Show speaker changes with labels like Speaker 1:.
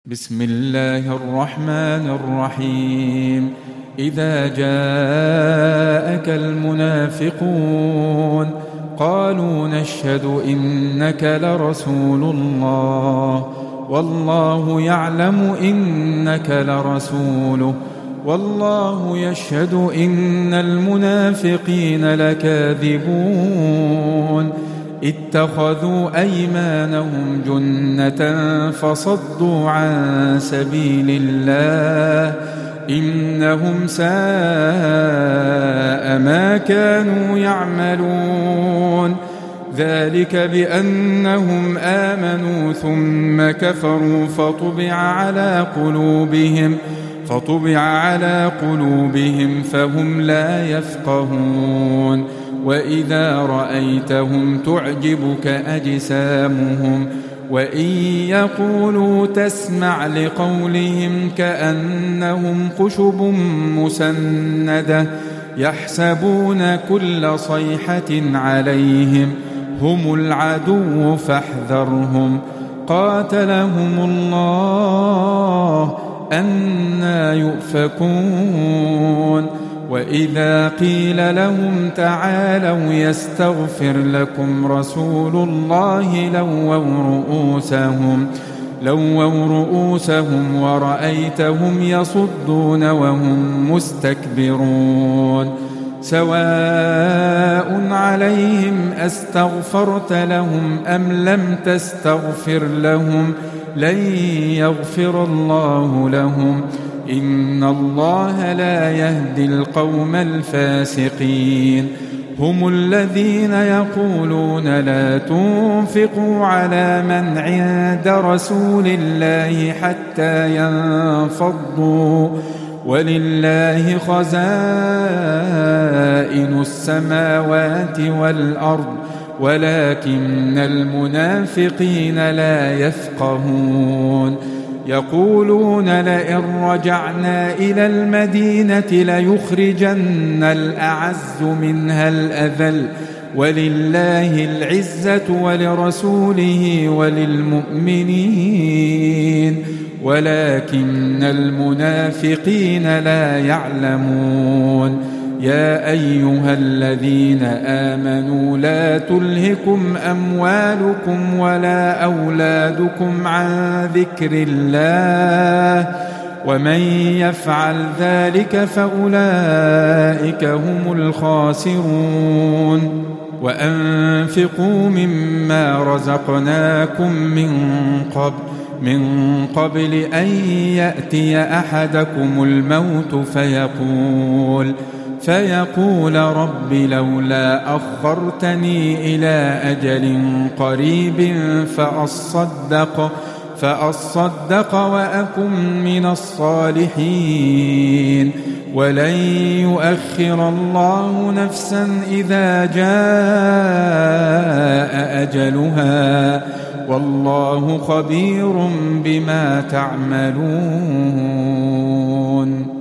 Speaker 1: بسم الله الرحمن الرحيم. إذا جاءك المنافقون قالوا نشهد إنك لرسول الله والله يعلم إنك لرسوله والله يشهد إن المنافقين لكاذبون. اتخذوا أيمانهم جنة فصدوا عن سبيل الله إنهم ساء ما كانوا يعملون. ذلك بأنهم آمنوا ثم كفروا فطبع على قلوبهم فهم لا يفقهون. وإذا رأيتهم تعجبك أجسامهم وإن يقولوا تسمع لقولهم كأنهم خشب مسندة يحسبون كل صيحة عليهم هم العدو فاحذرهم قاتلهم الله أنى يؤفكون. وإذا قيل لهم تعالوا يستغفر لكم رسول الله لووا رؤوسهم ورأيتهم يصدون وهم مستكبرون. سواء عليهم أستغفرت لهم أم لم تستغفر لهم لن يغفر الله لهم إن الله لا يهدي القوم الفاسقين. هم الذين يقولون لا تنفقوا على من عند رسول الله حتى ينفضوا ولله خزائن السماوات والأرض ولكن المنافقين لا يفقهون. يقولون لئن رجعنا إلى المدينة ليخرجن الأعز منها الأذل ولله العزة ولرسوله وللمؤمنين ولكن المنافقين لا يعلمون. يا أيها الذين آمنوا لا تلهكم أموالكم ولا أولادكم عن ذكر الله ومن يفعل ذلك فأولئك هم الخاسرون. وأنفقوا مما رزقناكم من قبل أن يأتي أحدكم الموت فيقول رب لولا أخرتني إلى أجل قريب فأصدق وأكن من الصالحين. ولن يؤخر الله نفسا إذا جاء أجلها والله خبير بما تعملون.